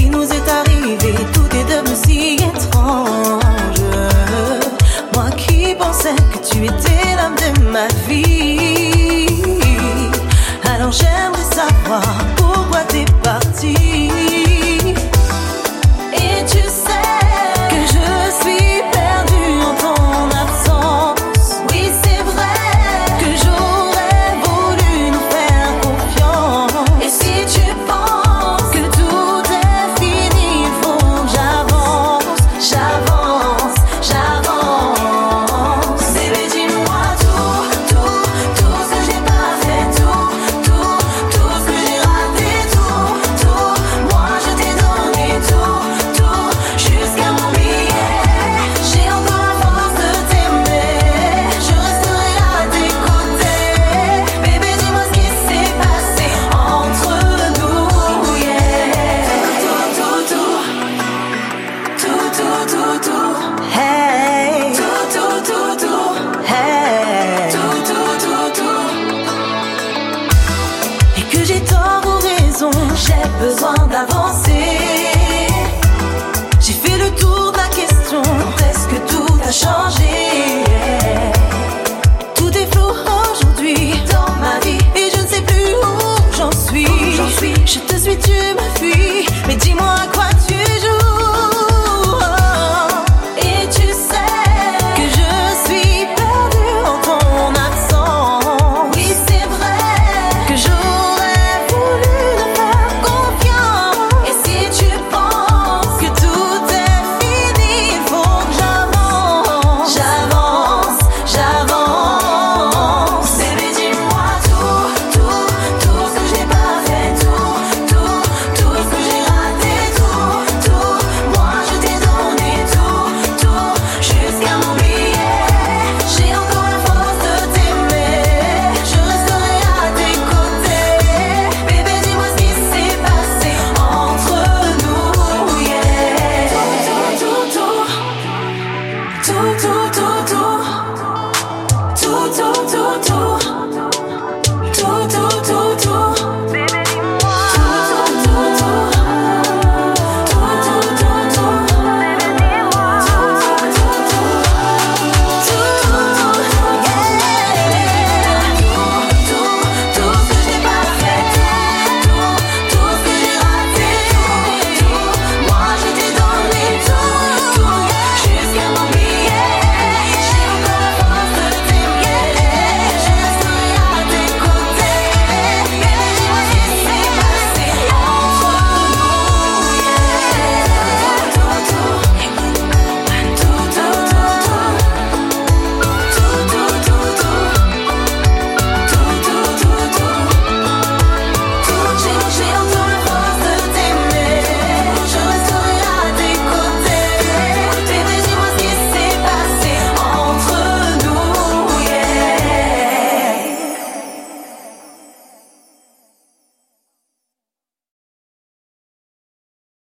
qui nous est arrivé, tout est devenu si étrange. Moi qui pensais que tu étais l'homme de ma vie, alors j'aimerais savoir pourquoi t'es parti. Et tu sais que je suis perdue en ton absence. Oui, c'est vrai que j'aurais voulu nous faire confiance. Et si tu penses que tout est fini, il faut que j'avance, j'avance, j'avance. Bébé, dis-moi tout, tout, tout ce que j'ai pas fait, tout, tout, tout ce que j'ai raté, tout, tout. Moi je t'ai donné tout, tout, jusqu'à mon billet. J'ai encore la force de t'aimer, je resterai à tes côtés. Bébé, dis-moi ce qui s'est passé entre nous, yeah. Tout, tout, tout, tout, tout, tout, tout, hey. Tout, tout, tout, tout, hey. Tout, tout, tout, tout. Et que j'ai tort ou raison, j'ai besoin d'avancer. J'ai fait le tour de la question, quand est-ce que tout a changé? Tout est flou aujourd'hui dans ma vie et je ne sais plus où j'en suis. Je te suis, tu me fuis, mais dis-moi